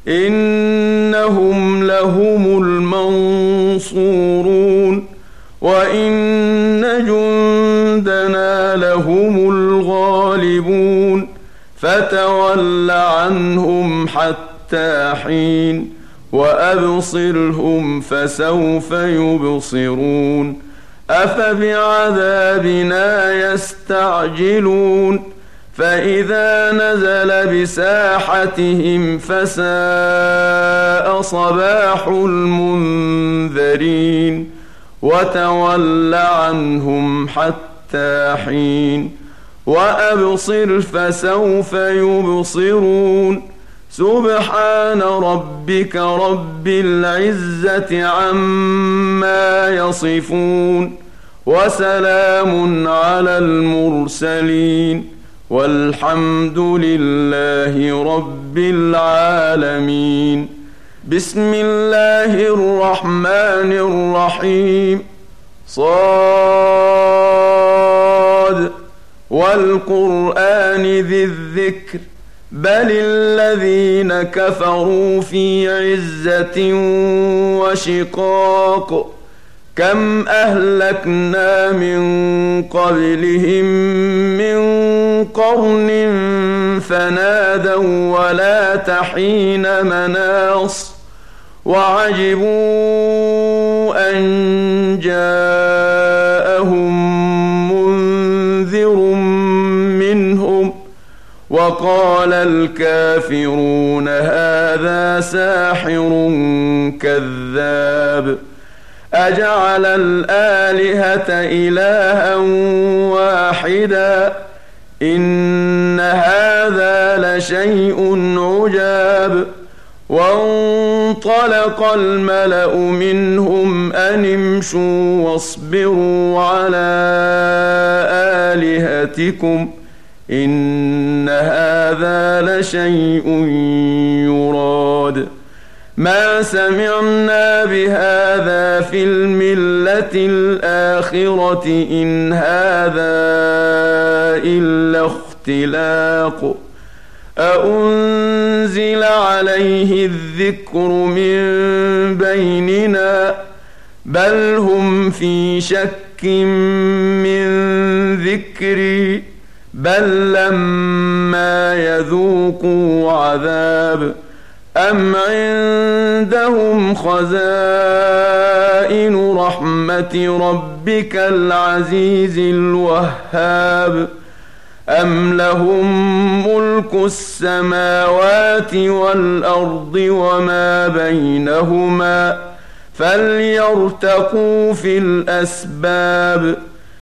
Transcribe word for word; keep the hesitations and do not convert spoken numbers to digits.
إنهم لهم المنصورون وإن جندنا لهم الغالبون فتول عنهم حتى حين وأبصرهم فسوف يبصرون أفبعذابنا يستعجلون فإذا نزل بساحتهم فساء صباح المنذرين وتول عنهم حتى حين وأبصر فسوف يبصرون سبحان ربك رب العزة عما يصفون وسلام على المرسلين والحمد لله رب العالمين. بسم الله الرحمن الرحيم. صاد والقرآن ذي الذكر بل الذين كفروا في عزة وشقاق كم أهلكنا من قبلهم من قرن فنادوا ولا تحين مناص وعجبوا أن جاءهم منذر منهم وقال الكافرون هذا ساحر كذاب أجعل الآلهة إلها واحدا إن هذا لشيء عجاب وانطلق الملأ منهم أن امشوا واصبروا على آلهتكم إن هذا لشيء يراد ما سمعنا بهذا في الملة الآخرة إن هذا إلا اختلاق أأنزل عليه الذكر من بيننا بل هم في شك من ذكري بل لما يذوقوا عذاب أم عندهم خزائن رحمة ربك العزيز الوهاب أم لهم ملك السماوات والأرض وما بينهما فليرتقوا في الأسباب